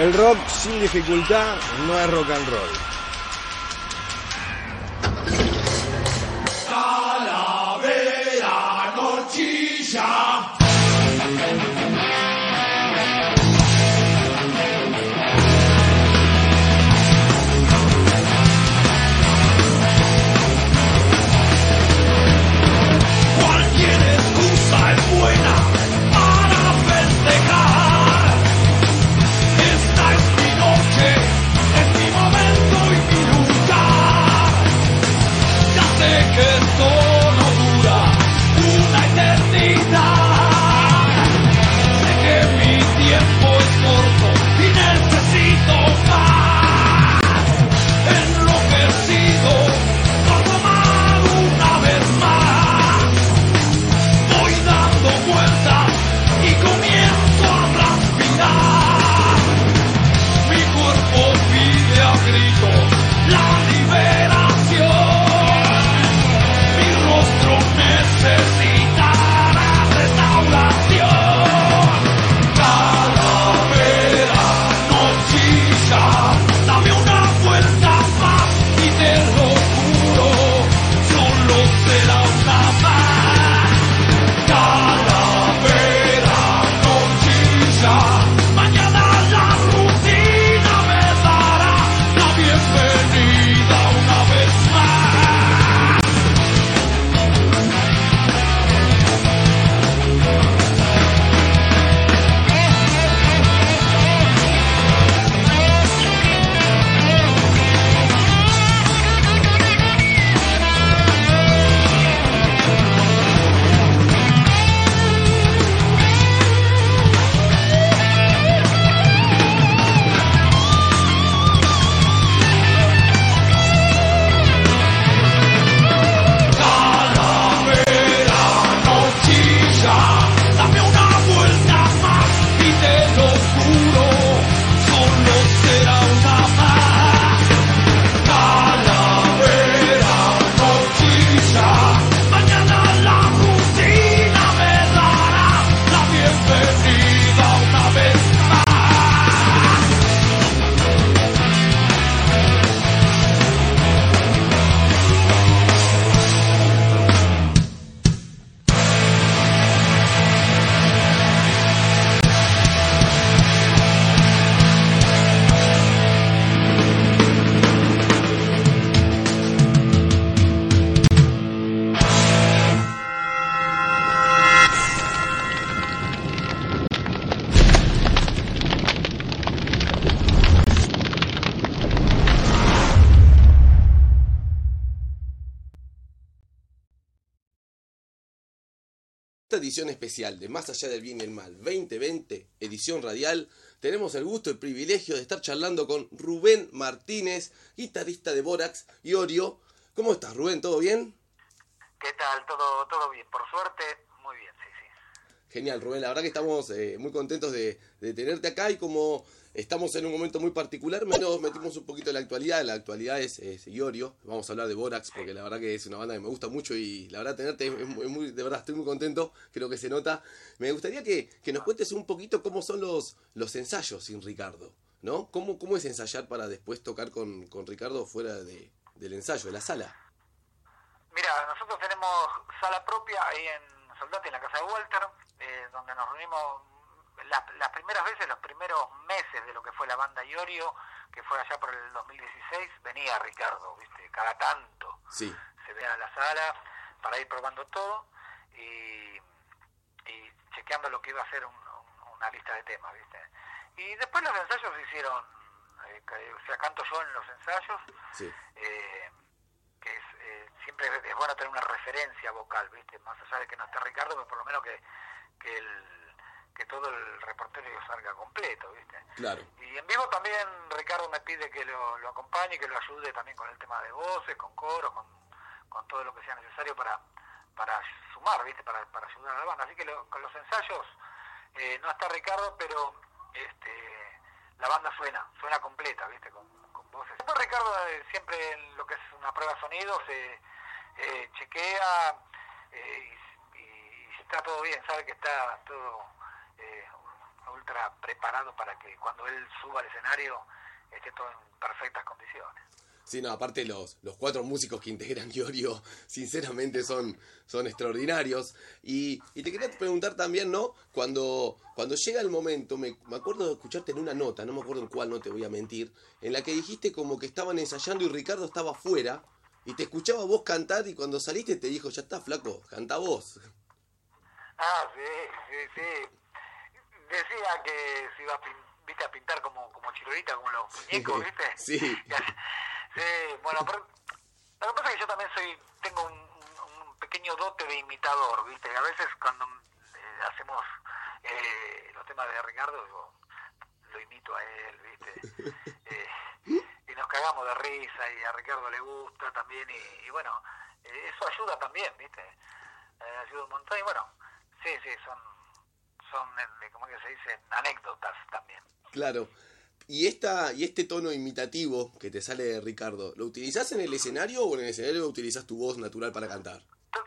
El rock sin dificultad no es rock and roll. Calavera no chilla. Cualquier excusa es buena para festejar. Esta es mi noche, es mi momento y mi lugar. Ya sé que esto no dura una eternidad. Sé que mi tiempo es corto y necesito más. Enloquecido por tomar una vez más. Voy dando vueltas y comienzo a transpirar. Mi cuerpo pide a gritos la liberación. Mi rostro necesita la restauración. Calavera no chilla, dame una vuelta más y te lo juro, solo será una más. Calavera no chilla, mañana la rutina me dará la bienvenida una vez más. Calavera no chilla, dame una vuelta más y te lo juro, solo será una más. Calavera no chilla, mañana la rutina me dará la bienvenida una vez más. Esta edición especial de Más Allá del Bien y el Mal 2020, edición radial, tenemos el gusto y el privilegio de estar charlando con Rubén Martínez, guitarrista de Borax y Orio. ¿Cómo estás, Rubén? ¿Todo bien? ¿Qué tal? Todo bien, por suerte, muy bien, sí. Genial, Rubén. La verdad que estamos muy contentos de tenerte acá y como estamos en un momento muy particular, nos metimos un poquito en la actualidad. La actualidad es Iorio. Vamos a hablar de Borax porque la verdad que es una banda que me gusta mucho y la verdad tenerte de verdad estoy muy contento. Creo que se nota. Me gustaría que nos cuentes un poquito cómo son los ensayos sin Ricardo, ¿no? ¿Cómo es ensayar para después tocar con Ricardo fuera del ensayo, de la sala? Mira, nosotros tenemos sala propia ahí en Soldati, en la casa de Walter, donde nos reunimos las primeras veces, los primeros meses de lo que fue la banda Iorio, que fue allá por el 2016, venía Ricardo, ¿viste? Cada tanto Sí. se venía a la sala para ir probando todo y chequeando lo que iba a ser una lista de temas, ¿viste? Y después los ensayos se hicieron, o sea, canto yo en los ensayos, Sí. que siempre es bueno tener una referencia vocal, ¿viste? Más allá de que no esté Ricardo, pero por lo menos que todo el repertorio salga completo, ¿viste? Claro. Y en vivo también Ricardo me pide que lo acompañe, que lo ayude también con el tema de voces, con coros, con todo lo que sea necesario para sumar, ¿viste? Para ayudar a la banda. Así que con los ensayos no está Ricardo, pero la banda suena completa, ¿viste? Con voces. Después Ricardo siempre en lo que es una prueba de sonido se chequea y si está todo bien, sabe que está todo ultra estará preparado para que cuando él suba al escenario esté todo en perfectas condiciones. Sí, no, aparte los 4 músicos que integran Iorio, sinceramente son extraordinarios. Y te quería preguntar también, ¿no? Cuando llega el momento, me acuerdo de escucharte en una nota, no me acuerdo en cuál, no te voy a mentir, en la que dijiste como que estaban ensayando y Ricardo estaba afuera, y te escuchaba vos cantar, y cuando saliste te dijo, ya está, flaco, cantá vos. Ah, sí. Decía que se iba a pintar como chirolita, como los muñecos, ¿viste? Sí. Sí, bueno, pero lo que pasa es que yo también tengo un pequeño dote de imitador, ¿viste? A veces cuando hacemos los temas de Ricardo, yo lo imito a él, ¿viste? Y nos cagamos de risa, y a Ricardo le gusta también, y bueno, eso ayuda también, ¿viste? Ayuda un montón, y bueno, sí, son ¿cómo que se dice? Anécdotas también. Claro. Y este tono imitativo que te sale de Ricardo, ¿lo utilizás en el escenario o en el escenario utilizás tu voz natural para cantar?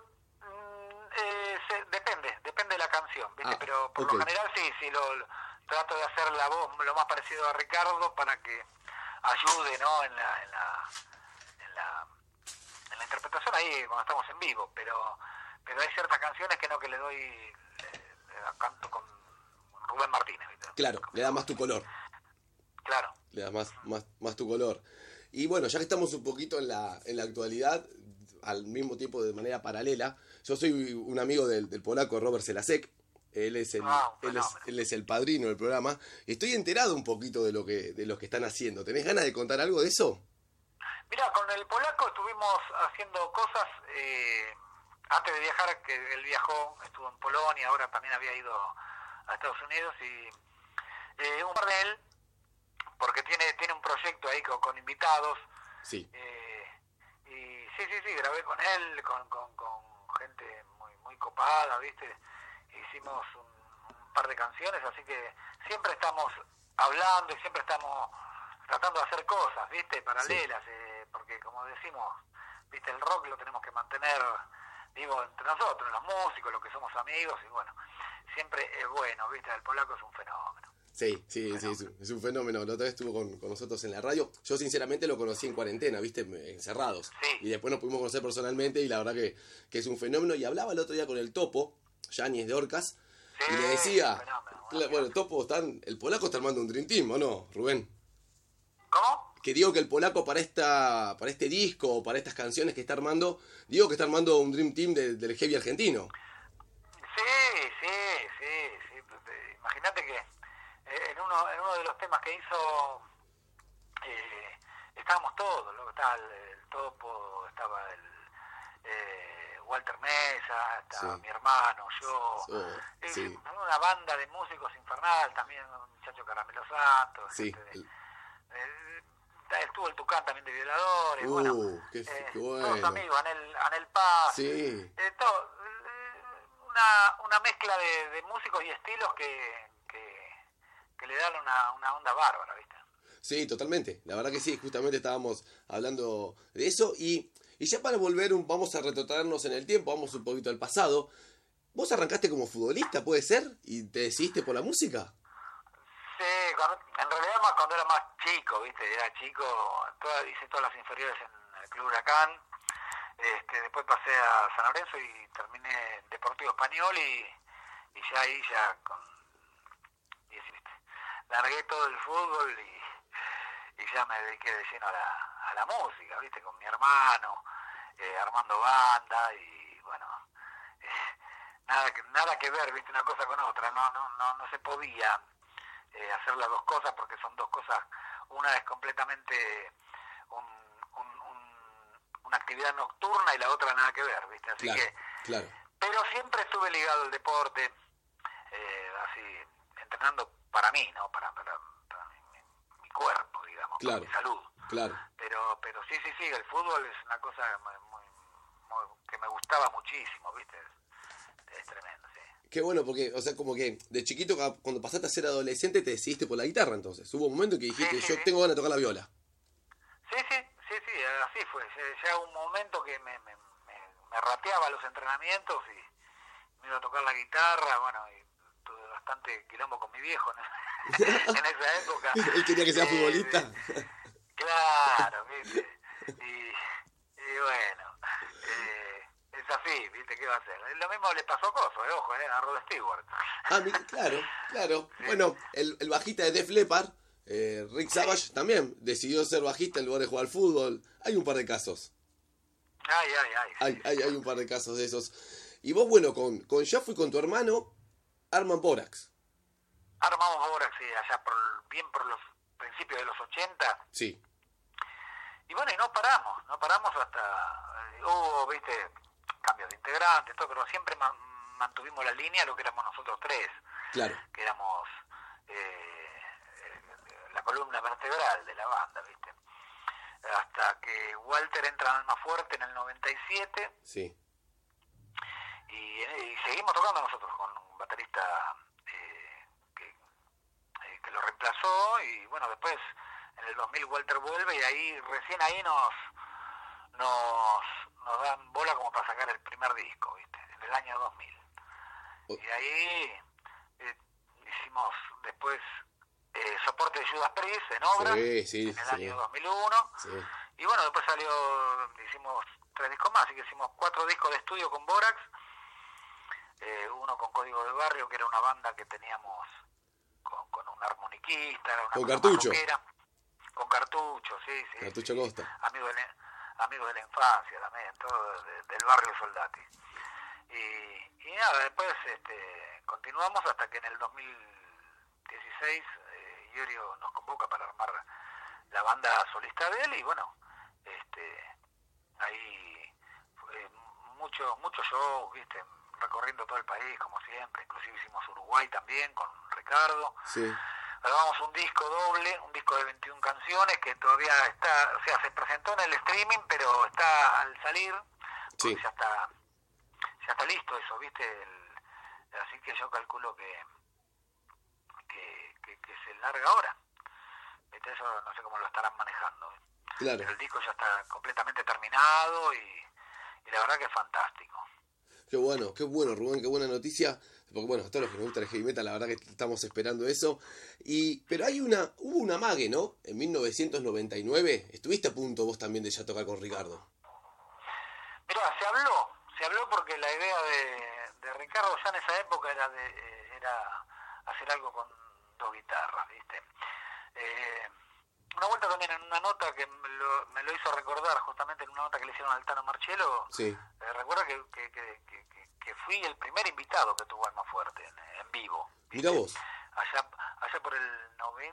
Depende de la canción, ¿viste? Pero por okay. lo general sí, lo trato de hacer la voz lo más parecido a Ricardo para que ayude, ¿no? En la interpretación ahí cuando estamos en vivo, pero hay ciertas canciones que no, que le canto con Rubén Martínez, ¿viste? Claro, le da más tu color. Claro. Le da más tu color. Y bueno, ya que estamos un poquito en la actualidad, al mismo tiempo de manera paralela, yo soy un amigo del polaco Robert Selasek. Él es el padrino del programa. Estoy enterado un poquito de lo que están haciendo. ¿Tenés ganas de contar algo de eso? Mira, con el polaco estuvimos haciendo cosas antes de viajar, que él viajó, estuvo en Polonia, ahora también había ido a Estados Unidos, y un par de él, porque tiene un proyecto ahí con invitados. Sí. Y sí, grabé con él, con gente muy copada, ¿viste? Hicimos un par de canciones, así que siempre estamos hablando y siempre estamos tratando de hacer cosas, ¿viste? Paralelas, sí. Porque como decimos, ¿viste? El rock lo tenemos que mantener vivo entre nosotros, los músicos, los que somos amigos, y bueno, siempre es bueno, ¿viste? El polaco es un fenómeno. Sí, es un fenómeno. La otra vez estuvo con nosotros en la radio. Yo sinceramente lo conocí en cuarentena, ¿viste? Encerrados. Sí. Y después nos pudimos conocer personalmente y la verdad que es un fenómeno. Y hablaba el otro día con el Topo, Yanis de Orcas, sí, y le decía, bueno, el Topo, el polaco está armando un Dream Team, ¿o no, Rubén? ¿Cómo? Que digo que el polaco para este disco o para estas canciones que está armando, digo que está armando un Dream Team del heavy argentino. Sí. Imagínate que en uno de los temas que hizo estábamos todos, ¿no? Estaba el Topo, estaba el Walter Mesa, estaba Sí. mi hermano, yo, sí. una banda de músicos infernal, también un muchacho Caramelo Santos, Sí. estuvo el Tucán también de Violadores, bueno, qué bueno. todos amigos, Anel Paz, Sí. una mezcla de músicos y estilos que le dan una onda bárbara, ¿viste? Sí, totalmente. La verdad que sí, justamente estábamos hablando de eso. Y ya para volver, vamos a retrotraernos en el tiempo, vamos un poquito al pasado. ¿Vos arrancaste como futbolista, puede ser? ¿Y te decidiste por la música? Sí, en realidad más cuando era más chico, ¿viste? Era chico, hice todas las inferiores en el Club Huracán. Después pasé a San Lorenzo y terminé en Deportivo Español y ya ahí con 10, ¿viste? Largué todo el fútbol y ya me dediqué de lleno a la música, ¿viste? Con mi hermano, armando banda y bueno, nada que ver, ¿viste? Una cosa con otra, no se podía hacer las dos cosas porque son dos cosas, una es completamente una actividad nocturna y la otra nada que ver, ¿viste? Así claro. Pero siempre estuve ligado al deporte, así, entrenando para mí, ¿no? Para mi cuerpo, digamos, claro, para mi salud. Claro. Pero sí, el fútbol es una cosa muy, que me gustaba muchísimo, ¿viste? Es tremendo, sí. Qué bueno, porque, o sea, como que de chiquito, cuando pasaste a ser adolescente, te decidiste por la guitarra, entonces. Hubo un momento que dijiste, yo tengo ganas de tocar la viola. Sí, así fue. Ya un momento que me rateaba los entrenamientos y me iba a tocar la guitarra, bueno, y tuve bastante quilombo con mi viejo en esa época. ¿Él quería que sea futbolista? Claro, ¿viste? Y bueno, es así, ¿viste? ¿Qué va a hacer? Lo mismo le pasó a Coso, ojo, a Rod Stewart. Ah, claro. Sí. Bueno, el bajista de Def Leppard, Rick Savage, también decidió ser bajista en lugar de jugar al fútbol. Hay un par de casos. Hay un par de casos de esos. Y vos, bueno, con Jaffo y con tu hermano, arman Borax. Armamos Borax, sí, allá por los principios de los 80. Sí. Y bueno, y no paramos hasta... hubo, viste, cambios de integrantes, todo, pero siempre mantuvimos la línea lo que éramos nosotros tres. Claro. Que éramos la columna vertebral de la banda, viste. Hasta que Walter entra en Almafuerte en el 97. Sí. Y seguimos tocando nosotros con un baterista que lo reemplazó, y bueno, después en el 2000 Walter vuelve y recién ahí nos dan bola como para sacar el primer disco, ¿viste? En el año 2000. Y ahí hicimos después soporte de Judas Priest en obras, sí, en el año 2001. Sí. Y bueno, después hicimos 3 discos más, así que hicimos 4 discos de estudio con Borax. Uno con Código de Barrio, que era una banda que teníamos con un armoniquista, era una con Cartucho. Con Cartucho, sí. Cartucho Costa. Amigo de la infancia también, todo del barrio Soldati. Y nada, después continuamos hasta que en el 2016 Iorio nos convoca para armar la banda solista de él, y bueno, ahí mucho show, viste, recorriendo todo el país como siempre, inclusive hicimos Uruguay también con Ricardo. Sí. Grabamos un disco doble, un disco de 21 canciones que todavía está, o sea, se presentó en el streaming, pero está al salir, sí. Ya está listo eso, viste, así que yo calculo que se larga ahora. ¿Viste? Eso no sé cómo lo estarán manejando. Claro. Pero el disco ya está completamente terminado y la verdad que es fantástico. Qué bueno, Rubén, qué buena noticia. Porque bueno, a todos los que nos gusta el heavy metal, la verdad que estamos esperando eso. Pero hubo una amague, ¿no? En 1999, estuviste a punto vos también de ya tocar con Ricardo. Mirá, se habló porque la idea de Ricardo ya en esa época era hacer algo con 2 guitarras, ¿viste? Una vuelta también en una nota que me lo hizo recordar, justamente en una nota que le hicieron al Tano Marcello. Sí. Recuerda que fui el primer invitado que tuvo Almafuerte en vivo. Mira vos. Allá por el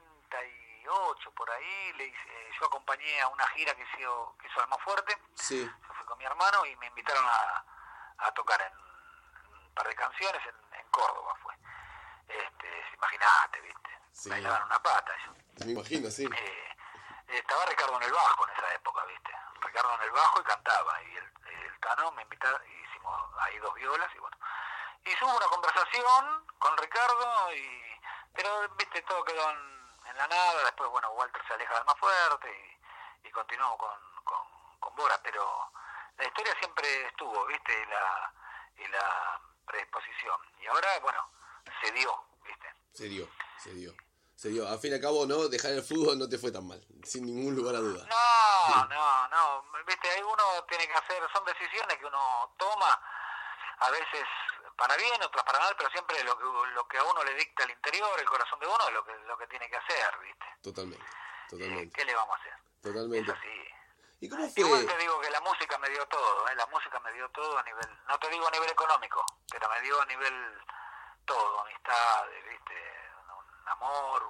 98, por ahí, yo acompañé a una gira que hizo Almafuerte. Sí. Yo fui con mi hermano y me invitaron a tocar en un par de canciones en Córdoba fue. Imagínate, ¿viste? Sí. Bailaban una pata yo. Me imagino, sí. Estaba Ricardo en el bajo en esa época, ¿viste? Ricardo en el bajo y cantaba, y el Tano me invitó, y hicimos ahí 2 violas, y bueno. Y hubo una conversación con Ricardo, pero, ¿viste? Todo quedó en la nada. Después, bueno, Walter se aleja de Almafuerte y continuamos con Bora, pero la historia siempre estuvo, ¿viste? Y la predisposición. Y ahora, bueno, se dio, ¿viste? Se dio. Al fin y al cabo, ¿no? Dejar el fútbol no te fue tan mal, sin ningún lugar a duda. No. Viste, ahí uno tiene que hacer, son decisiones que uno toma, a veces para bien, otras para mal, pero siempre lo que a uno le dicta el interior, el corazón de uno, es lo que tiene que hacer, ¿viste? Totalmente. ¿Qué le vamos a hacer? Totalmente. Es así. ¿Y cómo fue? Igual te digo que la música me dio todo, la música me dio todo a nivel, no te digo a nivel económico, pero me dio a nivel todo, amistades, ¿viste? Un amor,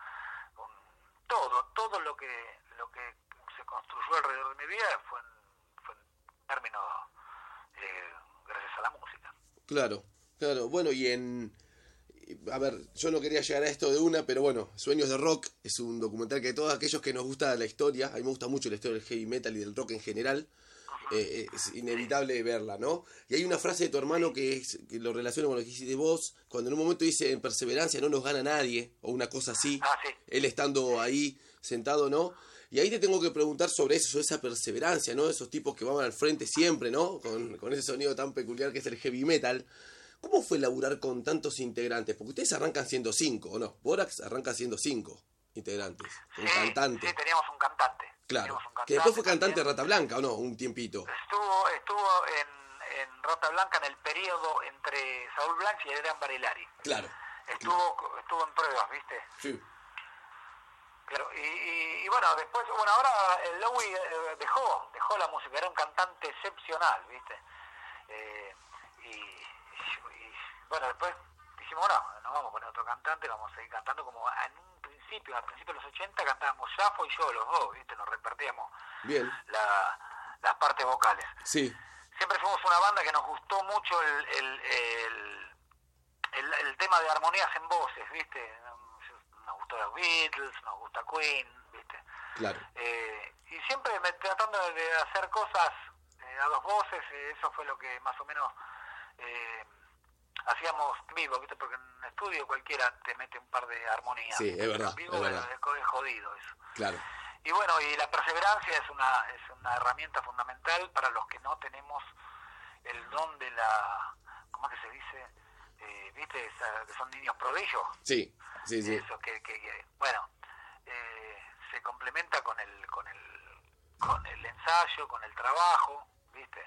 todo lo que se construyó alrededor de mi vida fue en términos gracias a la música. Claro. Bueno, a ver, yo no quería llegar a esto de una, pero bueno, Sueños de Rock es un documental que todos aquellos que nos gusta la historia, a mí me gusta mucho la historia del heavy metal y del rock en general, es inevitable verla, ¿no? Y hay una frase de tu hermano que lo relaciona con lo que hiciste vos, cuando en un momento dice, en perseverancia no nos gana nadie, o una cosa así, sí. Él estando ahí sentado, ¿no? Y ahí te tengo que preguntar sobre eso, sobre esa perseverancia, ¿no? Esos tipos que van al frente siempre, ¿no? Con ese sonido tan peculiar que es el heavy metal. ¿Cómo fue laburar con tantos integrantes? Porque ustedes arrancan siendo 5, ¿o no? Borax arranca siendo 5 integrantes, un cantante. Sí, teníamos un cantante. Claro, Un cantante que después fue cantante de también. Rata Blanca, ¿o no? Un tiempito. Estuvo en Rata Blanca en el periodo entre Saúl Blanch y Adrián Barilari. Claro. Estuvo en pruebas, ¿viste? Sí. Claro, y bueno, después, ahora el Lowy dejó la música, era un cantante excepcional, ¿viste? Y bueno, después dijimos, no vamos a poner otro cantante, vamos a seguir cantando como al principio de los 80 cantábamos Safo y yo, los dos, ¿viste? Nos repartíamos Bien. las partes vocales. Sí. Siempre fuimos una banda que nos gustó mucho el tema de armonías en voces, ¿viste? Nos gustó los Beatles, nos gusta Queen, ¿viste? Claro. Y siempre tratando de hacer cosas a dos voces, eso fue lo que más o menos hacíamos vivo, ¿viste? Porque en estudio cualquiera te mete un par de armonías. Sí, es verdad. Vivo Es verdad. es jodido eso. Claro. Y bueno, y la perseverancia es una herramienta fundamental para los que no tenemos el don de la, ¿cómo es que se dice? ¿Viste? Que son niños prodigios. Sí. Eso, bueno, se complementa con el ensayo, con el trabajo, ¿viste?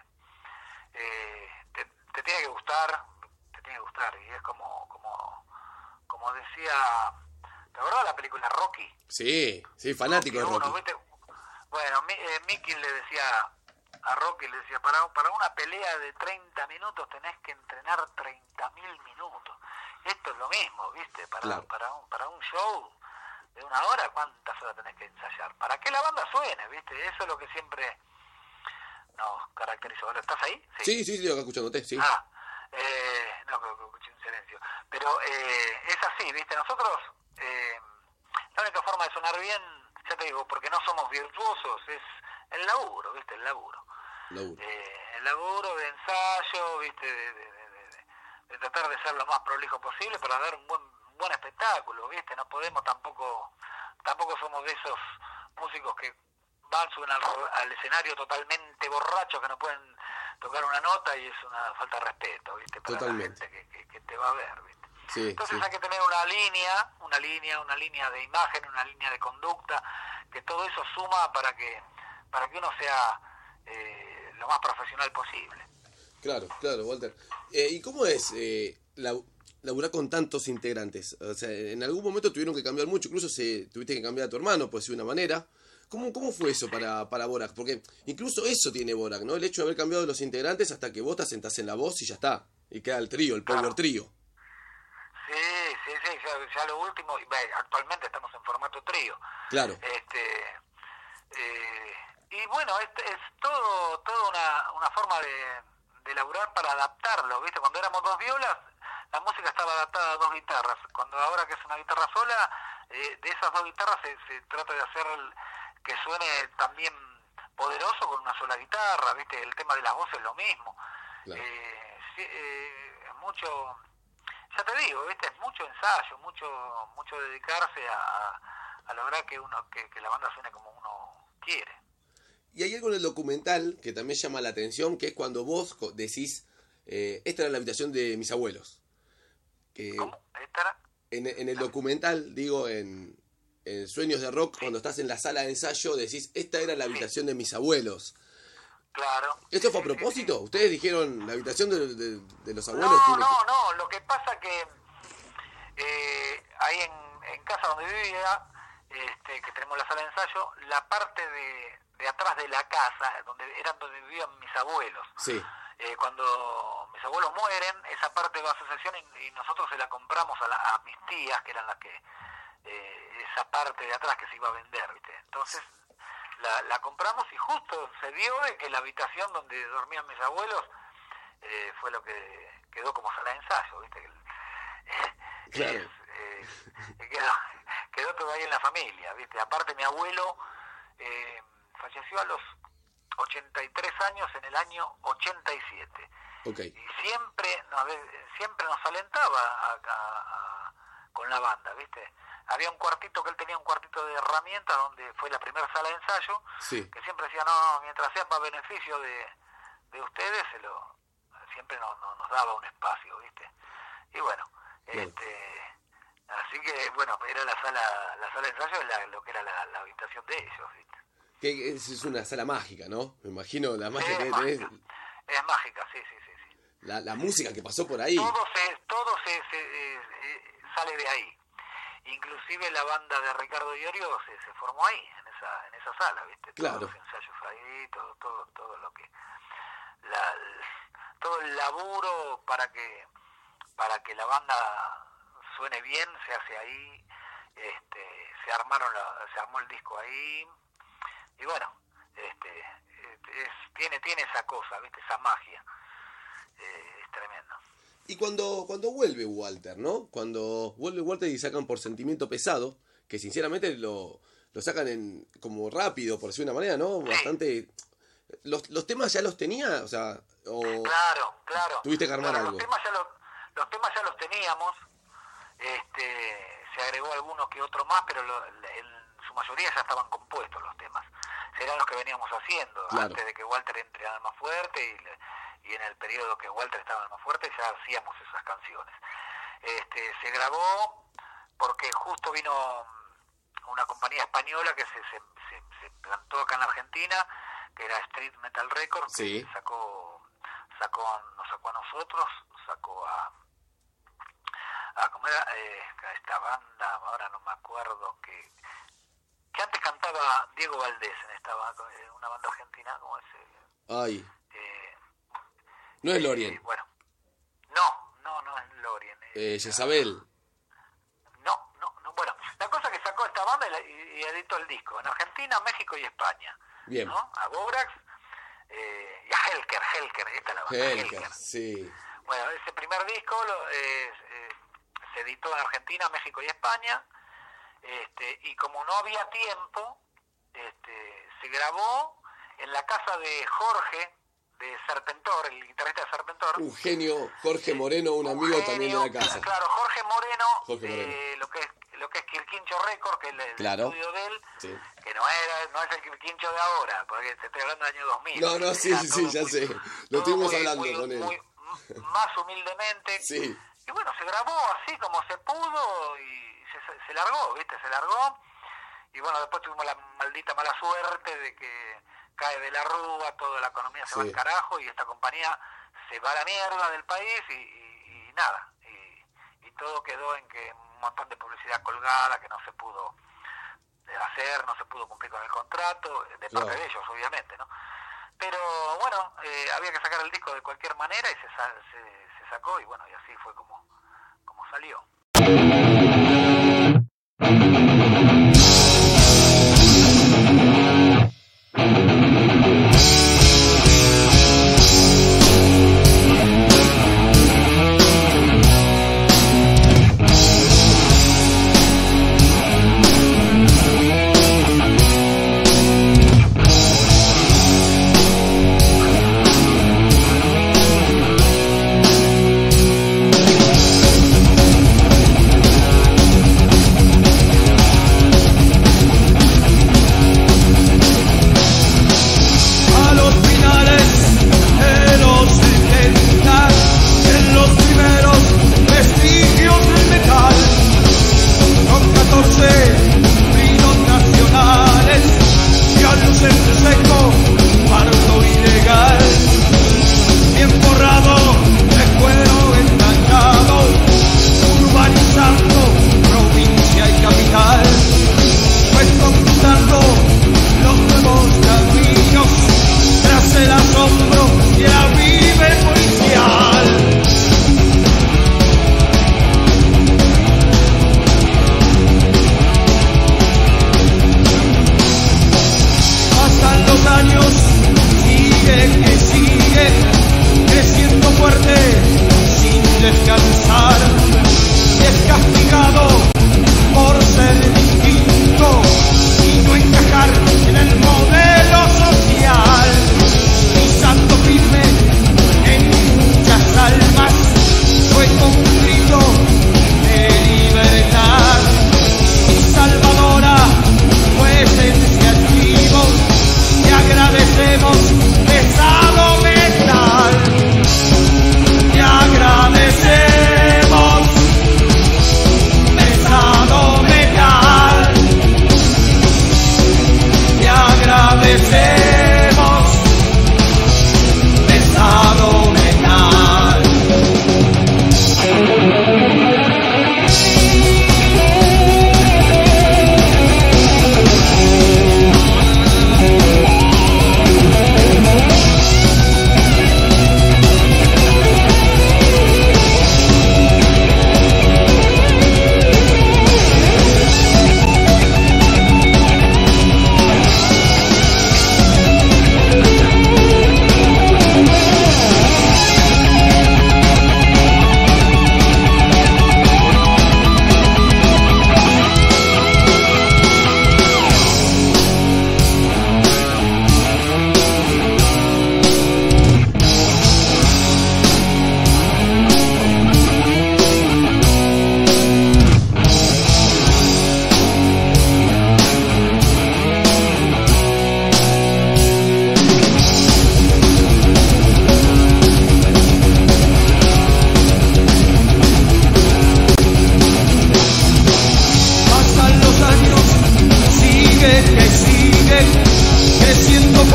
Te tiene que gustar, y es como decía, ¿te acordás de la película Rocky? Sí, fanático de Rocky. ¿Viste? Bueno, Mickey le decía a Rocky, para una pelea de 30 minutos tenés que entrenar 30.000 minutos. Esto es lo mismo, ¿viste? Claro. Para un show de 1 hora, ¿cuántas horas tenés que ensayar? Para que la banda suene, ¿viste? Eso es lo que siempre nos caracterizó. ¿Ahora estás ahí? Sí, lo que escuchándote, sí. No, que escuché un silencio. Pero es así, ¿viste? Nosotros, la única forma de sonar bien, ya te digo, porque no somos virtuosos, es el laburo, ¿viste? El laburo de ensayo, ¿viste? De tratar de ser lo más prolijo posible para dar un buen espectáculo, ¿viste? No podemos tampoco somos de esos músicos que suben al escenario totalmente borrachos, que no pueden tocar una nota, y es una falta de respeto, ¿viste? Para Totalmente. la gente que te va a ver, ¿viste? Sí, Entonces sí. hay que tener una línea de imagen, una línea de conducta, que todo eso suma para que uno sea lo más profesional posible. Claro, Walter. ¿Y cómo es laburar con tantos integrantes? O sea, en algún momento tuvieron que cambiar mucho, incluso tuviste que cambiar a tu hermano, por decir una manera. ¿Cómo fue eso para Borax? Porque incluso eso tiene Borax, ¿no? El hecho de haber cambiado los integrantes hasta que vos te sentás en la voz y ya está. Y queda el trío, el power trío. Sí, ya lo último, actualmente estamos en formato trío. Claro. Y bueno, es todo una forma de laburar para adaptarlo, ¿viste? Cuando éramos 2 violas, la música estaba adaptada a 2 guitarras. Ahora que es una guitarra sola, de esas 2 guitarras se trata de hacer que suene también poderoso con una sola guitarra, ¿viste? El tema de las voces es lo mismo. Claro. Es mucho, ya te digo, ¿viste? Es mucho ensayo, mucho dedicarse a lograr que la banda suene como uno quiere. Y hay algo en el documental que también llama la atención, que es cuando vos decís, esta era la habitación de mis abuelos. ¿Cómo? ¿Esta era? En el documental, digo, en Sueños de Rock, cuando estás en la sala de ensayo, decís, esta era la habitación de mis abuelos. Claro. ¿Esto fue a propósito? Sí. ¿Ustedes dijeron la habitación de los abuelos? No, lo que pasa que ahí en casa donde vivía, que tenemos la sala de ensayo, la parte de atrás de la casa, donde vivían mis abuelos. Sí. Cuando mis abuelos mueren, esa parte va a asociación y nosotros se la compramos a mis tías, que eran las que esa parte de atrás que se iba a vender, ¿viste? Entonces la compramos y justo se dio de que la habitación donde dormían mis abuelos fue lo que quedó como sala de ensayo, ¿viste? Claro. Quedó todo ahí en la familia, ¿viste? Aparte mi abuelo falleció a los 83 años en el año 87. Okay. Y siempre nos alentaba con la banda, ¿viste? Había un cuartito, que él tenía un cuartito de herramientas donde fue la primera sala de ensayo, Sí. que siempre decía, no, mientras sea para beneficio de ustedes, siempre nos daba un espacio, ¿viste? Y bueno, así que bueno, era la sala de ensayo, lo que era la habitación de ellos, ¿viste? Que es una sala mágica, ¿no? Me imagino la magia que tenés. Es mágica, sí. La música que pasó por ahí. Todo se sale de ahí. Inclusive la banda de Ricardo Iorio se formó ahí, en esa sala, ¿viste? Claro. Todos los ensayos ahí, todo lo que... todo el laburo para que la banda suene bien se hace ahí. Se armó el disco ahí. Y bueno, tiene esa cosa, ¿viste? Esa magia. Es tremendo. Y cuando vuelve Walter, ¿no? Cuando vuelve Walter y sacan Por Sentimiento Pesado, que sinceramente lo sacan como rápido, por decir una manera, ¿no? Sí. Bastante... ¿Los temas ya los tenía? O sea, Claro. ¿Tuviste que armar algo? Los temas ya los teníamos. Se agregó alguno que otro más, pero en su mayoría ya estaban compuestos los temas. Serán los que veníamos haciendo, claro. Antes de que Walter entre a Almafuerte y en el periodo que Walter estaba en Almafuerte ya hacíamos esas canciones. Se grabó porque justo vino una compañía española que se plantó acá en la Argentina, que era Street Metal Records, sí. Que nos sacó a nosotros, sacó a ¿cómo era? Esta banda, ahora no me acuerdo, que antes cantaba Diego Valdés una banda argentina, como ese. Ay. No es Lorien. Bueno, no es Lorien. Jezabel. No. Bueno, la cosa que sacó esta banda y editó el disco en Argentina, México y España. Bien. ¿No? A Borax y a Helker, esta es la banda. Helker, sí. Bueno, ese primer disco se editó en Argentina, México y España. Y como no había tiempo, se grabó en la casa de Jorge de Serpentor, el guitarrista de Serpentor. Un genio, Jorge Moreno, un amigo también de la casa. Claro, Jorge Moreno. Lo que es Quirquincho Record, que es el estudio de él, sí. Que no es el Quirquincho de ahora, porque te estoy hablando del año 2000. No, sí, ya sé. Lo estuvimos hablando con él. Más humildemente. Sí. Y bueno, se grabó así como se pudo y se largó, ¿viste? Se largó. Y bueno, después tuvimos la maldita mala suerte de que cae de la rúa, toda la economía se va al carajo y esta compañía se va a la mierda del país y nada. Y todo quedó en que un montón de publicidad colgada que no se pudo hacer, no se pudo cumplir con el contrato, de parte de ellos, obviamente, ¿no? Pero bueno, había que sacar el disco de cualquier manera y se sacó y bueno, y así fue como salió. Pesado metal.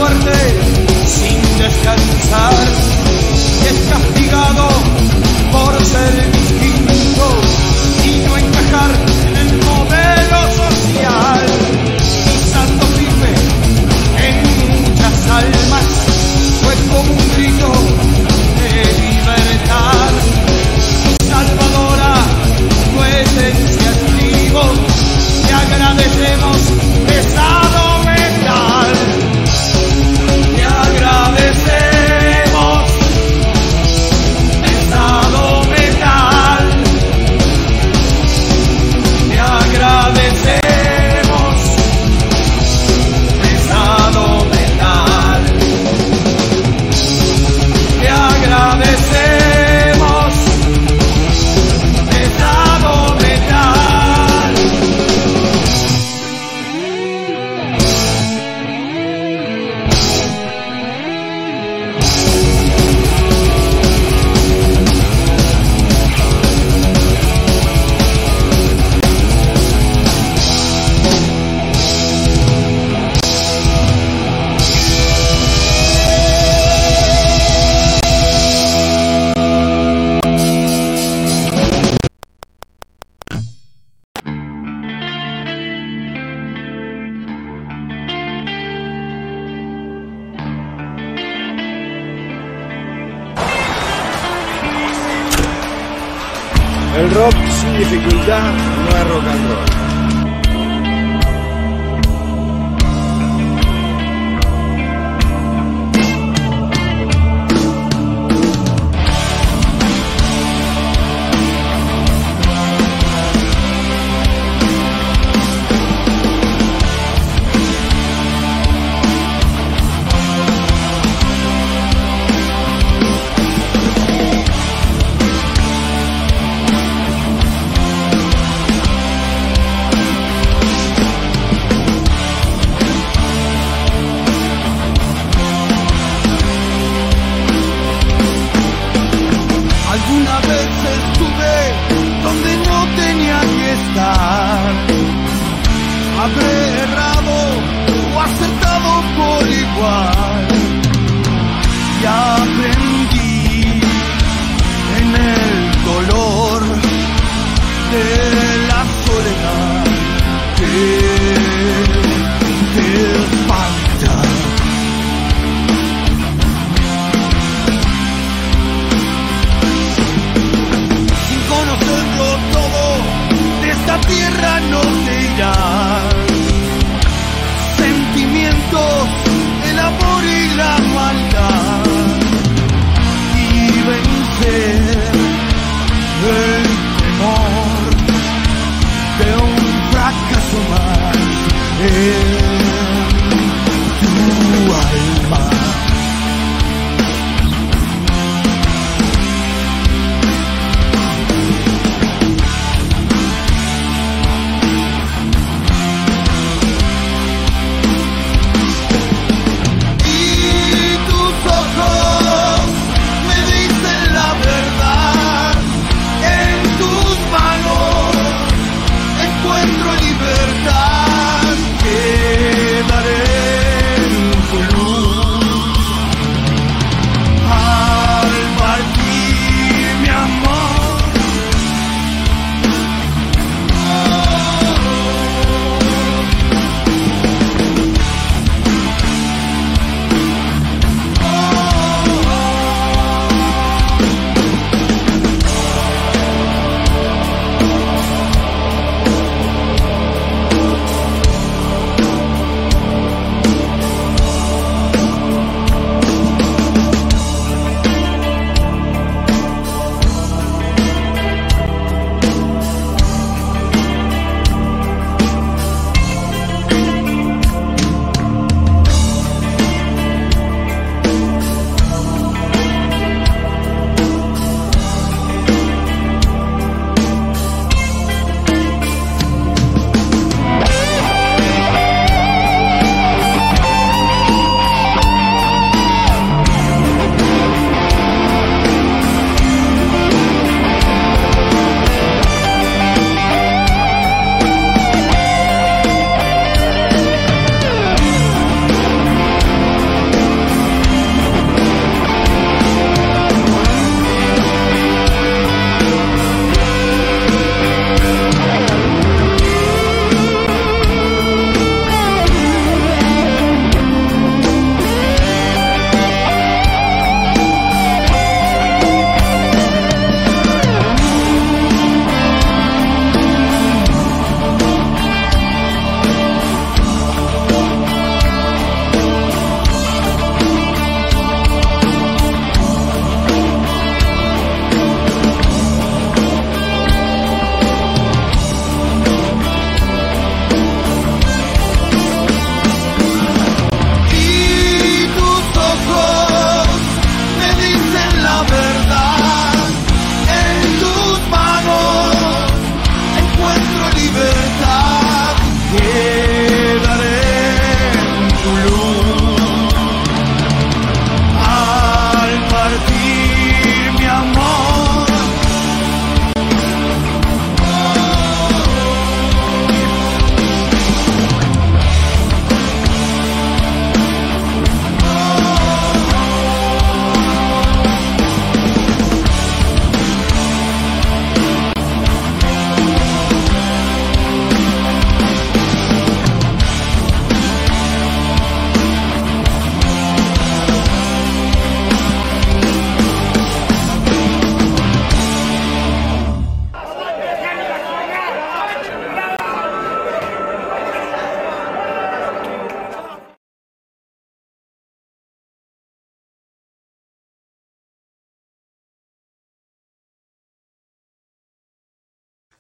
muerte sin descansar y es castigado por ser distinto y no encajar en el modelo social, pisando firme en muchas almas, fue como un grito de libertad. Salvadora, tu esencia trigo, te agradecemos pesado metal, te agradecemos pesado metal, te agradecemos pesado metal, te agradecemos pesado metal. El rock sin dificultad no es rock and roll.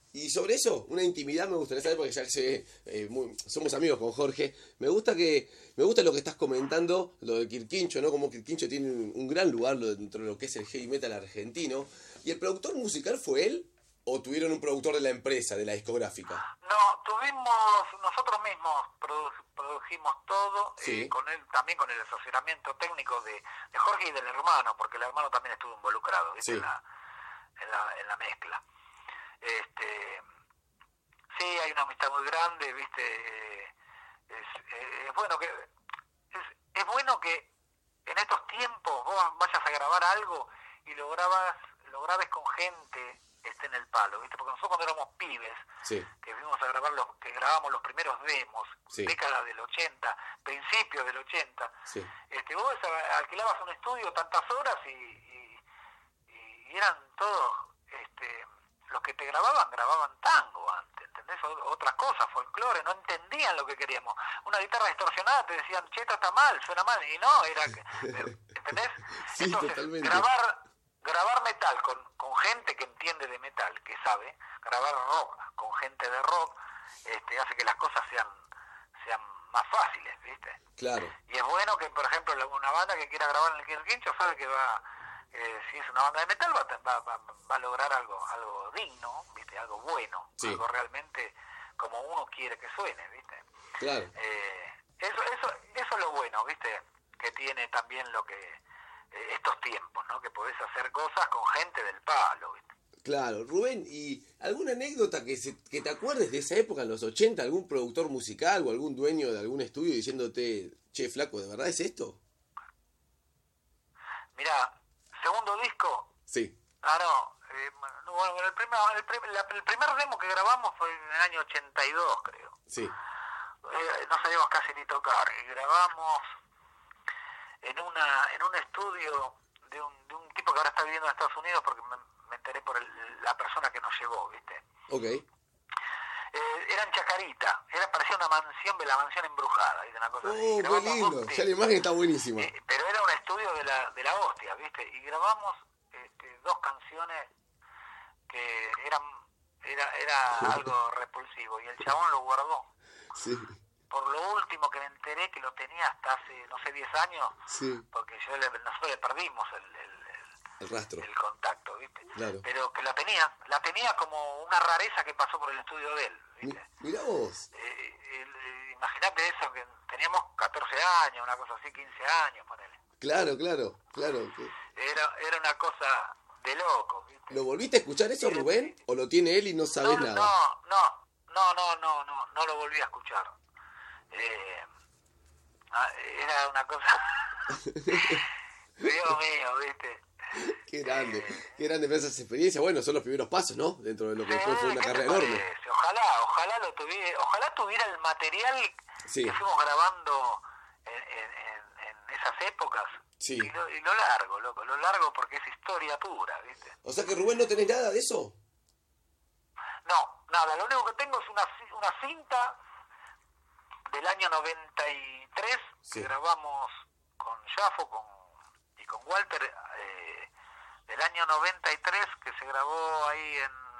Y sobre eso, una intimidad me gustaría saber, porque ya sé, somos amigos con Jorge. Me gusta lo que estás comentando, lo de Quirquincho, ¿no? Como Quirquincho tiene un gran lugar dentro de lo que es el heavy metal argentino. ¿Y el productor musical fue él? ¿O tuvieron un productor de la empresa, de la discográfica? No, nosotros mismos produjimos todo, Sí. con él, también con el asesoramiento técnico de Jorge y del hermano, porque el hermano también estuvo involucrado, ¿viste? Sí. En la mezcla. Sí, hay una amistad muy grande, ¿viste? Es bueno es bueno que en estos tiempos vos vayas a grabar algo y lo grabes con gente que esté en el palo, ¿viste? Porque nosotros cuando éramos pibes, Sí. que fuimos a grabar que grabamos los primeros demos, Sí. década del 80, principios del 80, Sí. vos alquilabas un estudio tantas horas y eran todos, los que te grababan tango antes, ¿entendés? Otras cosas, folclore, no entendían lo que queríamos. Una guitarra distorsionada te decían, che, esto está mal, suena mal, y no, era, ¿entendés? Sí, entonces, totalmente. grabar metal con gente que entiende de metal, que sabe, grabar rock con gente de rock, hace que las cosas sean más fáciles, ¿viste? Claro. Y es bueno que, por ejemplo, una banda que quiera grabar en el Quirquincho sabe que si es una banda de metal va a lograr algo digno, ¿viste? Algo bueno, Sí. algo realmente como uno quiere que suene, ¿viste? Claro. Eso es lo bueno, ¿viste? Que tiene también lo que estos tiempos, ¿no? Que podés hacer cosas con gente del palo, ¿viste? Claro. Rubén, ¿y alguna anécdota que te acuerdes de esa época, en los 80, algún productor musical o algún dueño de algún estudio diciéndote, che, flaco, ¿de verdad es esto? Mirá, segundo disco, Sí. bueno, el primer demo que grabamos fue en el año 82, creo. Sí. No sabíamos casi ni tocar, y grabamos en un estudio de un tipo que ahora está viviendo en Estados Unidos, porque me enteré por la persona que nos llevó, ¿viste? Ok. Era en Chacarita, parecía una mansión, la mansión embrujada, ¿viste? Una cosa así. Oh, qué Grabamos lindo. dos Ya la imagen está buenísima. pero era un estudio de la hostia, ¿viste? Y grabamos dos canciones que era algo repulsivo, y el chabón lo guardó. Sí. Por lo último que me enteré, que lo tenía hasta hace, no sé, 10 años, Sí. porque nosotros le perdimos El rastro. el contacto, ¿viste? Claro. Pero que la tenía como una rareza que pasó por el estudio de él, ¿viste? Mirá vos. Imagínate eso, que teníamos 14 años, una cosa así, 15 años, ponele. Claro. Era una cosa de loco, ¿viste? ¿Lo volviste a escuchar eso, Rubén? ¿O lo tiene él y no sabes nada? No lo volví a escuchar. Era una cosa Dios mío, ¿viste? Qué grande ver esas experiencias. Bueno, son los primeros pasos, ¿no? Dentro de lo que después fue una ¿qué te carrera enorme. parece? Ojalá tuviera el material Sí. que fuimos grabando en esas épocas. Sí. Y lo largo, loco, lo largo porque es historia pura, ¿viste? O sea que, Rubén, ¿no tenés nada de eso? No, nada, lo único que tengo es una cinta del año 93 Sí. que grabamos con Jafo y con Walter, del año 93, que se grabó ahí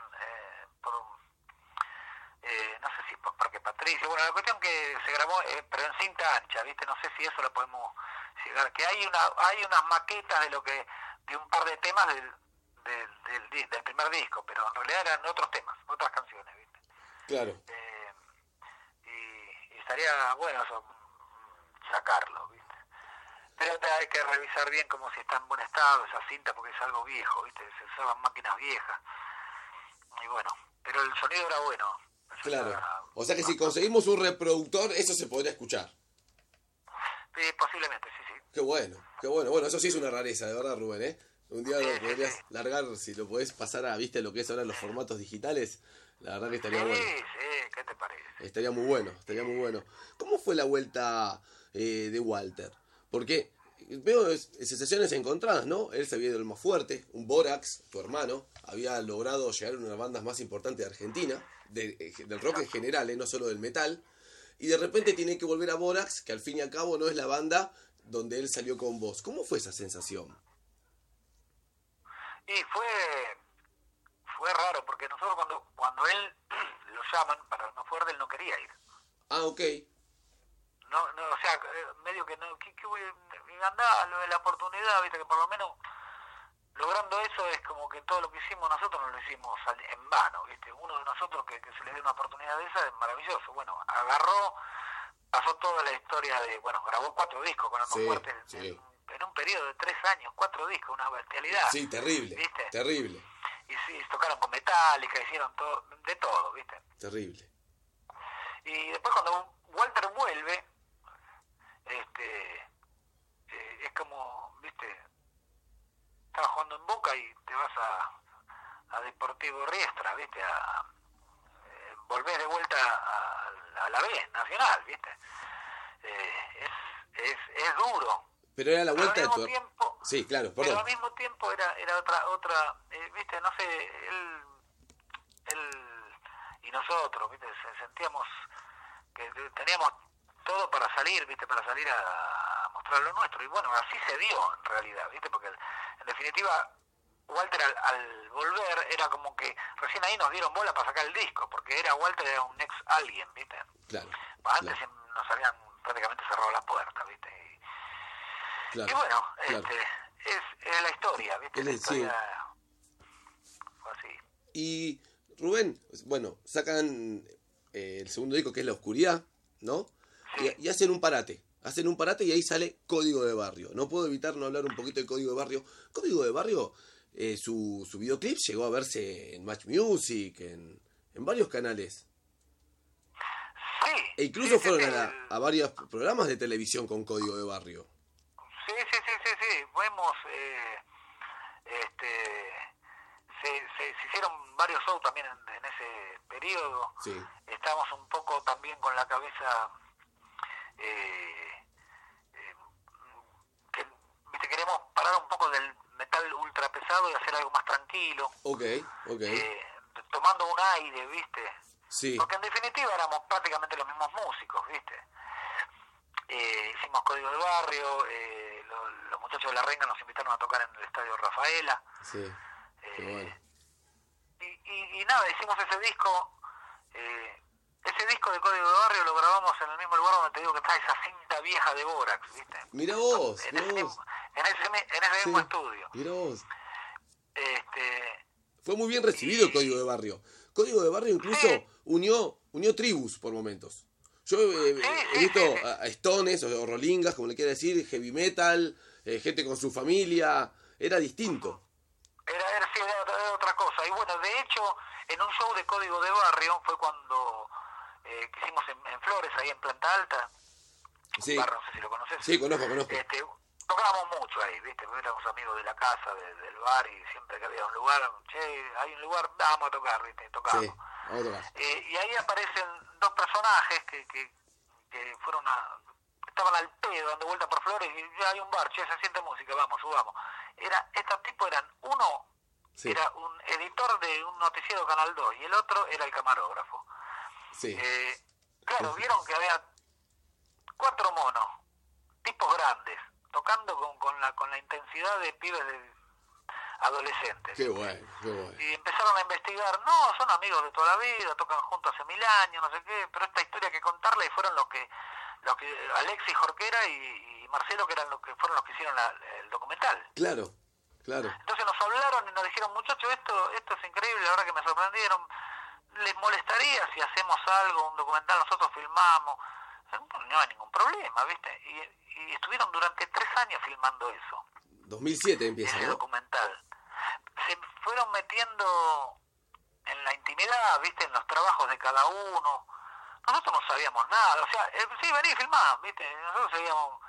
no sé si por Parque Patricio. Bueno, la cuestión que se grabó, pero en cinta ancha, ¿viste? No sé si eso lo podemos llegar. Que hay unas maquetas de un par de temas del primer disco, pero en realidad eran otros temas, otras canciones, ¿viste? Claro. Y estaría bueno eso, sacarlo, ¿viste? Pero hay que revisar bien como si está en buen estado esa cinta, porque es algo viejo, ¿viste? Se usaban máquinas viejas. Y bueno, pero el sonido era bueno. Claro. O sea que si conseguimos un reproductor, eso se podría escuchar. Sí, posiblemente, sí. Qué bueno. Bueno, eso sí es una rareza, de verdad, Rubén, ¿eh? Un día lo Sí, podrías sí. largar, si lo podés pasar a, viste, lo que es ahora los formatos digitales. La verdad que estaría bueno. Sí, ¿qué te parece? Estaría muy bueno. ¿Cómo fue la vuelta de Walter? Porque veo sensaciones encontradas, ¿no? Él se había ido el más fuerte, un Borax, tu hermano, había logrado llegar a una de las bandas más importantes de Argentina, del rock en general, no solo del metal, y de repente tiene que volver a Borax, que al fin y al cabo no es la banda donde él salió con vos. ¿Cómo fue esa sensación? Y fue fue raro, porque nosotros cuando él lo llaman para No Fuerte, él no quería ir. Ah, ok. No, o sea, medio que no, ¿qué voy a andar? Lo de la oportunidad, viste, que por lo menos logrando eso es como que todo lo que hicimos nosotros no lo hicimos en vano, viste. Uno de nosotros que se le dé una oportunidad de esa es maravilloso. Bueno, agarró, pasó toda la historia de, bueno, grabó 4 discos con No Fuerte en un periodo de 3 años, 4 discos, una bestialidad. Sí, terrible, ¿viste? Terrible. Y sí, tocaron con Metallica, hicieron todo, de todo, viste. Terrible. Y después cuando Walter vuelve, es como, viste, estaba jugando en Boca y te vas a Deportivo Riestra, viste, volvés de vuelta a la B Nacional, viste. Es duro. Pero era la vuelta de tu tiempo. Sí, claro, perdón. Pero al mismo tiempo era otra viste, no sé, él y nosotros, viste, sentíamos que teníamos todo para salir, viste, para salir a mostrar lo nuestro. Y bueno, así se dio en realidad, viste, porque en definitiva Walter al volver era como que recién ahí nos dieron bola para sacar el disco, porque Walter era un ex alguien, viste. Claro. Antes nos habían prácticamente cerrado las puertas, viste. Claro, y bueno, claro. Es la historia, viste, la historia fue así. Y Rubén, bueno, sacan el segundo disco que es La Oscuridad, ¿no? Sí. Y hacen un parate. Y ahí sale Código de Barrio. No puedo evitar no hablar un poquito de Código de Barrio. Código de Barrio, su videoclip llegó a verse en Match Music, en varios canales. Sí. E incluso fueron a varios programas de televisión con Código de Barrio. Sí. Fuimos, se hicieron varios shows también en ese periodo. Sí. Estamos un poco también con la cabeza que, viste, queremos parar un poco del metal ultra pesado y hacer algo más tranquilo. Okay. Tomando un aire, viste. Sí. Porque en definitiva éramos prácticamente los mismos músicos, viste. Hicimos Código de Barrio, los muchachos de La Renga nos invitaron a tocar en el Estadio Rafaela. Sí. Qué bueno. Y nada, hicimos ese disco. Ese disco de Código de Barrio lo grabamos en el mismo lugar donde te digo que está esa cinta vieja de Borax, ¿viste? Mira vos, en ese mismo estudio. Mira vos. Fue muy bien recibido Código de Barrio. Código de Barrio incluso unió tribus por momentos. Yo he visto a Stones o Rolingas, como le quiera decir, heavy metal, gente con su familia. Era distinto. Era otra cosa. Y bueno, de hecho, en un show de Código de Barrio fue cuando que hicimos en Flores, ahí en Planta Alta. Sí. Bar, no sé si lo conoces. Sí, conozco. Tocábamos mucho ahí, ¿viste? Porque éramos amigos de la casa, del bar, y siempre que había un lugar, hay un lugar, vamos a tocar, ¿viste? Tocamos. Sí, vamos a tocar. Y ahí aparecen 2 personajes que fueron estaban al pedo, dando vuelta por Flores, y ya hay un bar, se siente música, vamos, subamos. Estos tipos eran, uno era un editor de un noticiero Canal 2, y el otro era el camarógrafo. Sí. Claro, vieron que había 4 monos, tipos grandes, tocando con la intensidad de pibes de adolescentes. Qué bueno. Y empezaron a investigar, son amigos de toda la vida, tocan juntos hace 1000 años, no sé qué, pero esta historia hay que contarla, y fueron los que Alexis Jorquera y Marcelo, que fueron los que hicieron el documental. Claro. Entonces nos hablaron y nos dijeron, muchachos, esto es increíble, la verdad que me sorprendieron. ¿Les molestaría si hacemos algo, un documental, nosotros filmamos? No hay ningún problema, ¿viste? Y estuvieron durante 3 años filmando eso. 2007 empieza, ese ¿no? documental. Se fueron metiendo en la intimidad, ¿viste? En los trabajos de cada uno. Nosotros no sabíamos nada, o sea, sí, vení, filmá, ¿viste? Nosotros sabíamos.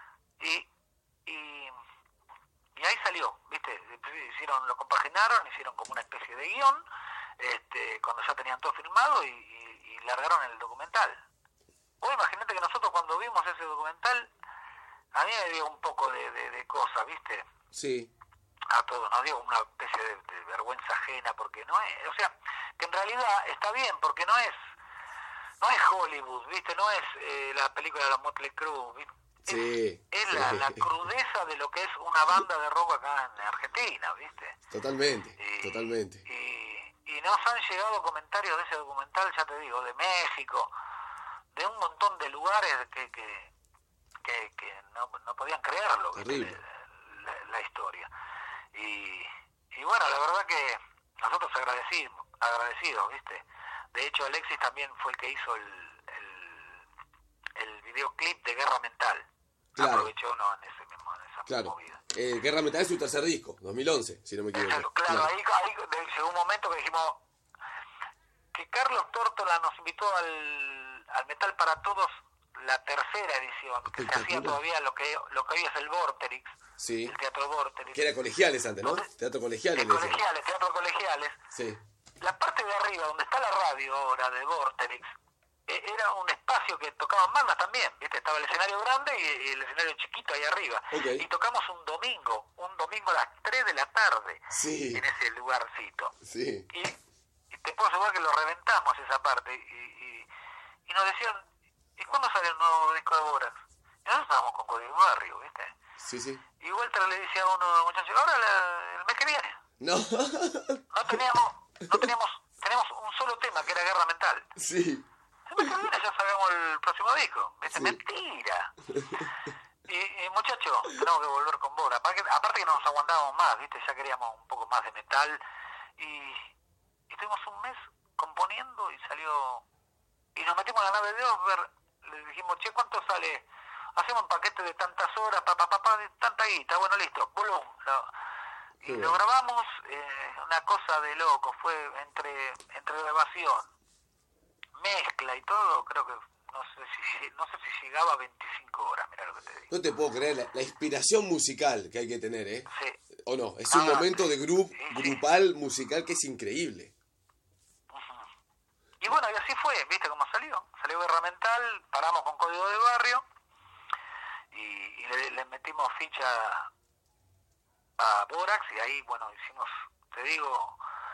Y ahí salió, ¿viste? Lo compaginaron, hicieron como una especie de guión, cuando ya tenían todo filmado, y largaron el documental. Vos imagínate que nosotros cuando vimos ese documental, a mí me dio un poco de cosa, ¿viste? Sí. A todos nos dio una especie de vergüenza ajena, porque no es, o sea, que en realidad está bien, porque no es Hollywood, ¿viste? No es la película de la Motley Crue, ¿viste? Es la crudeza de lo que es una banda de rock acá en Argentina, ¿viste? Totalmente. y nos han llegado comentarios de ese documental, ya te digo, de México, de un montón de lugares que no podían creerlo, ¿viste? La historia. Y bueno, la verdad que nosotros agradecidos, ¿viste? De hecho, Alexis también fue el que hizo el videoclip de Guerra Mental. Claro. Aprovechó en esa Claro. movida. Guerra Mental es su tercer disco, 2011, si no me equivoco. Claro, ahí llegó un momento que dijimos que Carlos Tórtola nos invitó al Metal para Todos, la tercera edición, que se hacía todavía lo que hoy es el Vorterix, sí. El Teatro Vorterix. Que era Colegiales antes, ¿no? Teatro Colegiales. Teatro Colegiales. Sí. La parte de arriba, donde está la radio ahora de Vorterix, era un espacio que tocaban bandas también, ¿viste? Estaba el escenario grande y el escenario chiquito ahí arriba. Okay. Y tocamos un domingo a las 3 de la tarde, sí. en ese lugarcito. Sí. Y te puedo asegurar que lo reventamos esa parte. Y nos decían, ¿y cuándo sale el nuevo disco de Borax? Y nosotros estábamos con Código Barrio, ¿viste? Sí, sí. Y Walter le decía a uno de los muchachos, ahora el mes que viene. No. Teníamos un solo tema, que era Guerra Mental. Sí. El mes que viene ya sabemos el próximo disco. ¿Viste? Sí. Mentira. Y muchachos, tenemos que volver con Bora. Aparte que no nos aguantábamos más, ¿viste? Ya queríamos un poco más de metal. Y estuvimos un mes componiendo y salió... Y nos metimos en la nave de Osber, le dijimos, che, ¿cuánto sale? Hacemos un paquete de tantas horas, de tanta guita, bueno, listo, volum. Y lo grabamos, una cosa de loco, fue entre grabación, mezcla y todo, creo que no sé si llegaba a 25 horas, mirá lo que te digo. No te puedo creer la inspiración musical que hay que tener, ¿eh? Sí. ¿O no? Es un momento de grupal musical que es increíble. Y bueno, y así fue, ¿viste cómo salió? Salió Guerra Mental, paramos con Código de Barrio y le metimos ficha a Borax y ahí, bueno, hicimos, te digo,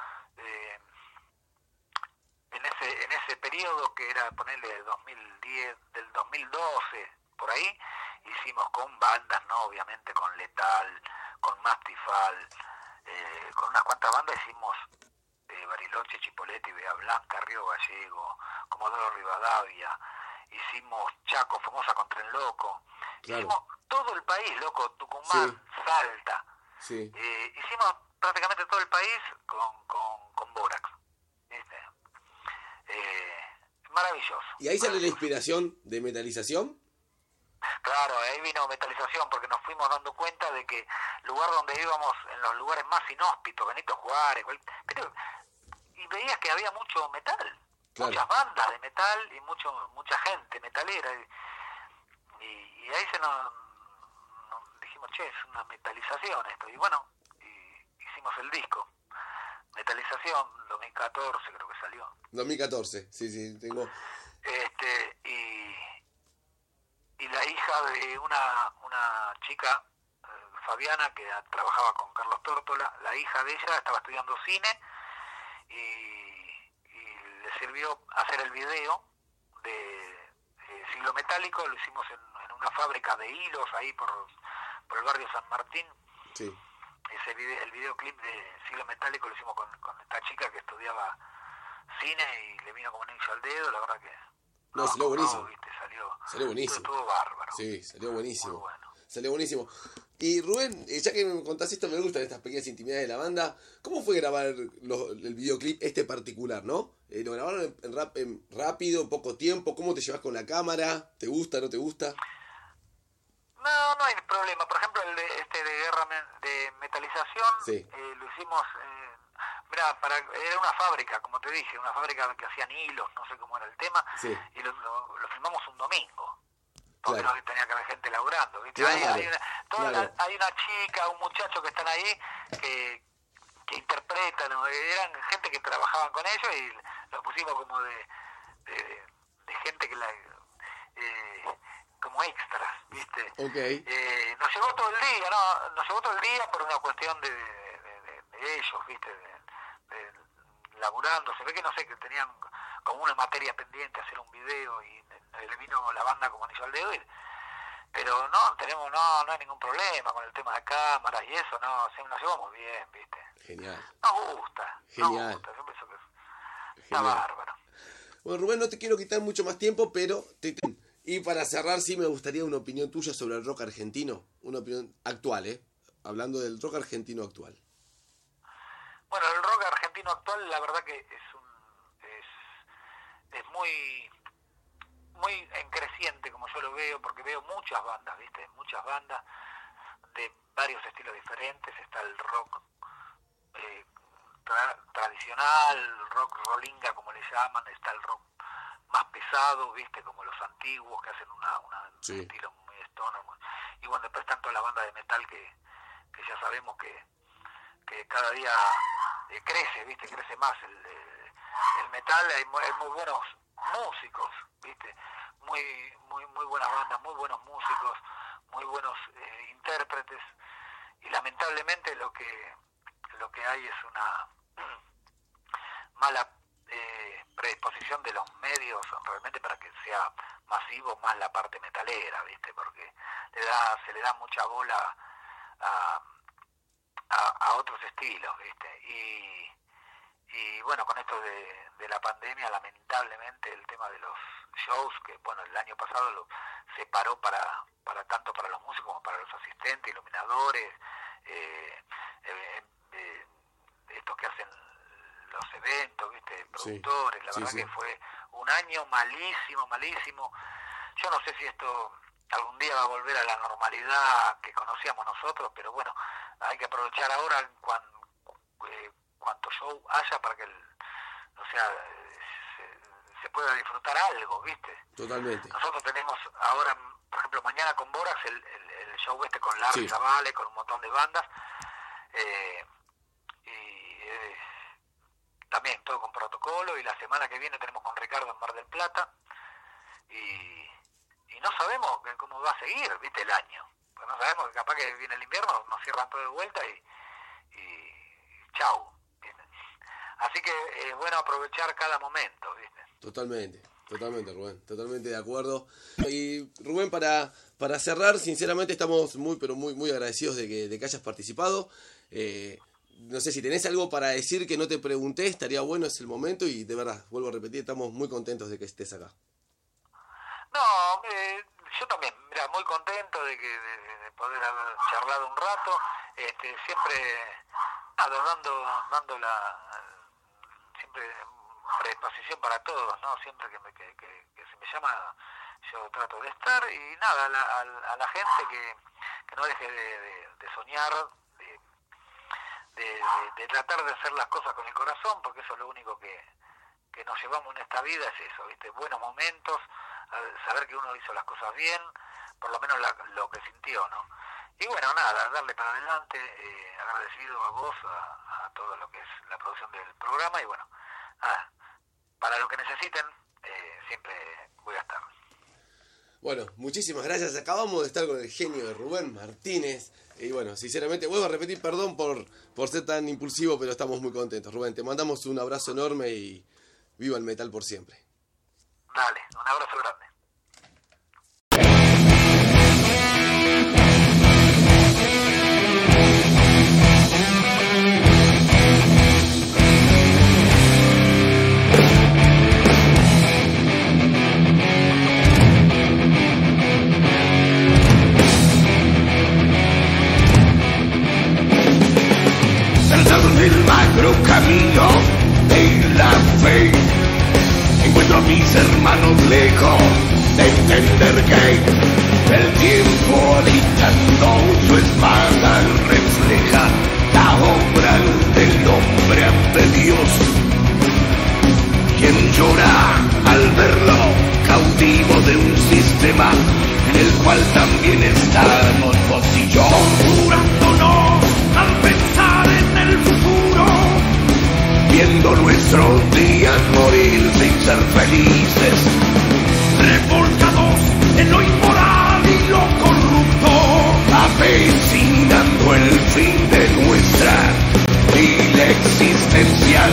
en ese periodo que era, ponerle 2010, del 2012, por ahí, hicimos con bandas, ¿no? Obviamente con Letal, con Mastifal, con unas cuantas bandas hicimos Bariloche, Chipolete, Bea Blanca, Río Gallego, Comodoro Rivadavia, hicimos Chaco, Formosa con Tren Loco, claro. Hicimos todo el país, loco, Tucumán, Salta, hicimos prácticamente todo el país con Borax, ¿viste? Maravilloso. ¿Y ahí sale la inspiración de Metalización? Claro, ahí vino Metalización, porque nos fuimos dando cuenta de que el lugar donde íbamos, en los lugares más inhóspitos, Benito Juárez, y veías que había mucho metal, claro. Muchas bandas de metal y mucha gente metalera, y ahí nos dijimos, che, es una metalización esto, y bueno, hicimos el disco, Metalización, 2014 creo que salió. 2014, sí, tengo... Y la hija de una chica, Fabiana, que trabajaba con Carlos Tórtola, la hija de ella estaba estudiando cine y le sirvió hacer el video de Siglo Metálico, lo hicimos en una fábrica de hilos ahí por el barrio San Martín. Sí. El videoclip de Siglo Metálico lo hicimos con esta chica que estudiaba cine y le vino como un anillo al dedo, la verdad que... No, salió buenísimo. ¿Viste? Salió buenísimo. Estuvo bárbaro. Sí, salió buenísimo. Muy bueno. Salió buenísimo. Y Rubén, ya que me contás esto, me gustan estas pequeñas intimidades de la banda. ¿Cómo fue grabar el videoclip particular, no? ¿Lo grabaron en rápido, poco tiempo? ¿Cómo te llevas con la cámara? ¿Te gusta, no te gusta? No hay problema. Por ejemplo, el de Guerra de Metalización, lo hicimos... Mirá, era una fábrica, como te dije, una fábrica que hacían hilos, no sé cómo era el tema, y lo filmamos un domingo, porque no tenía que haber gente laburando, ¿viste? Claro, hay una chica, un muchacho que están ahí, que interpretan, eran gente que trabajaban con ellos y los pusimos como de gente que como extras, ¿viste? Okay. Nos llevó todo el día, ¿no? Nos llevó todo el día por una cuestión de ellos, ¿viste? Laburando, se ve que no sé, que tenían como una materia pendiente, hacer un video y le vino la banda como anillo al dedo pero no hay ningún problema con el tema de cámaras y eso, no, nos llevamos bien, ¿viste? Genial. Nos gusta. Genial. Yo pienso que está bárbaro. Bueno, Rubén, no te quiero quitar mucho más tiempo, pero... Y para cerrar, sí me gustaría una opinión tuya sobre el rock argentino. Una opinión actual, hablando del rock argentino actual. Bueno, el rock argentino actual, la verdad que es muy en creciente, como yo lo veo, porque veo muchas bandas, ¿viste? Muchas bandas de varios estilos diferentes. Está el rock tradicional, rock rolinga, como le llaman, está el rock más pesado, ¿viste? Como los antiguos, que hacen un estilo muy stoner. Y bueno, después están todas las bandas de metal que ya sabemos que cada día crece, ¿viste? Crece más el metal. Hay muy buenos músicos, ¿viste? Muy buenas bandas, muy buenos músicos, muy buenos intérpretes, y lamentablemente lo que hay es una mala predisposición de los medios realmente para que sea masivo más la parte metalera, ¿viste? Porque se le da mucha bola a otros estilos, ¿viste? Y bueno, con esto de la pandemia, lamentablemente el tema de los shows, que bueno, el año pasado se paró para tanto para los músicos como para los asistentes, iluminadores, estos que hacen los eventos, ¿viste? Productores. Sí, la verdad que fue un año malísimo. Yo no sé si esto algún día va a volver a la normalidad que conocíamos nosotros, pero bueno, hay que aprovechar ahora cuanto show haya para que se pueda disfrutar algo, ¿viste? Totalmente. Nosotros tenemos ahora, por ejemplo, mañana con Borax el show con Larry Zavale, con un montón de bandas, también todo con protocolo, y la semana que viene tenemos con Ricardo en Mar del Plata, y no sabemos cómo va a seguir, ¿viste? El año, pues no sabemos, que capaz que viene el invierno, nos cierran todo de vuelta y chau, ¿viste? Así que es bueno aprovechar cada momento, ¿viste? Totalmente, Rubén, totalmente de acuerdo. Y Rubén, para cerrar, sinceramente estamos muy agradecidos de que hayas participado. No sé si tenés algo para decir que no te pregunté, estaría bueno, es el momento, y de verdad, vuelvo a repetir, estamos muy contentos de que estés acá. No, yo también, mira, muy contento de poder haber charlado un rato, siempre dando siempre predisposición para todos, ¿no? Siempre que se me llama, yo trato de estar, y nada, a la gente que no deje de soñar, de tratar de hacer las cosas con el corazón, porque eso es lo único que nos llevamos en esta vida, es eso, ¿viste? Buenos momentos, saber que uno hizo las cosas bien, por lo menos lo que sintió, ¿no? Y bueno, nada, darle para adelante, agradecido a vos, a todo lo que es la producción del programa, y bueno, nada, para lo que necesiten, siempre voy a estar. Bueno, muchísimas gracias. Acabamos de estar con el genio de Rubén Martínez. Y bueno, sinceramente, vuelvo a repetir, perdón por ser tan impulsivo, pero estamos muy contentos. Rubén, te mandamos un abrazo enorme y viva el metal por siempre. Dale, un abrazo grande. El magro camino de la fe, encuentro a mis hermanos lejos de entender que el tiempo agitando su espada refleja la obra del hombre ante Dios, quien llora al verlo cautivo de un sistema en el cual también estamos vos y yo, torturándonos al pensar en el futuro, viendo nuestros días morir sin ser felices, revolcados en lo inmoral y lo corrupto, avecinando el fin de nuestra vida existencial.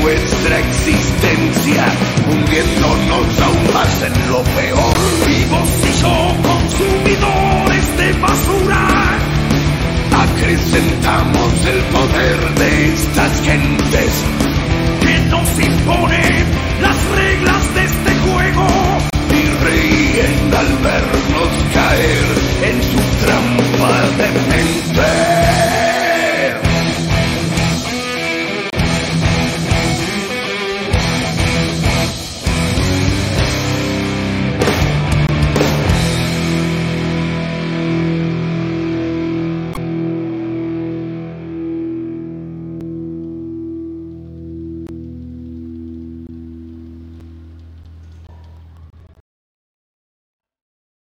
nuestra existencia, hundiéndonos aún más en lo peor. Y vos y yo, consumidores de basura, acrecentamos el poder de estas gentes que nos imponen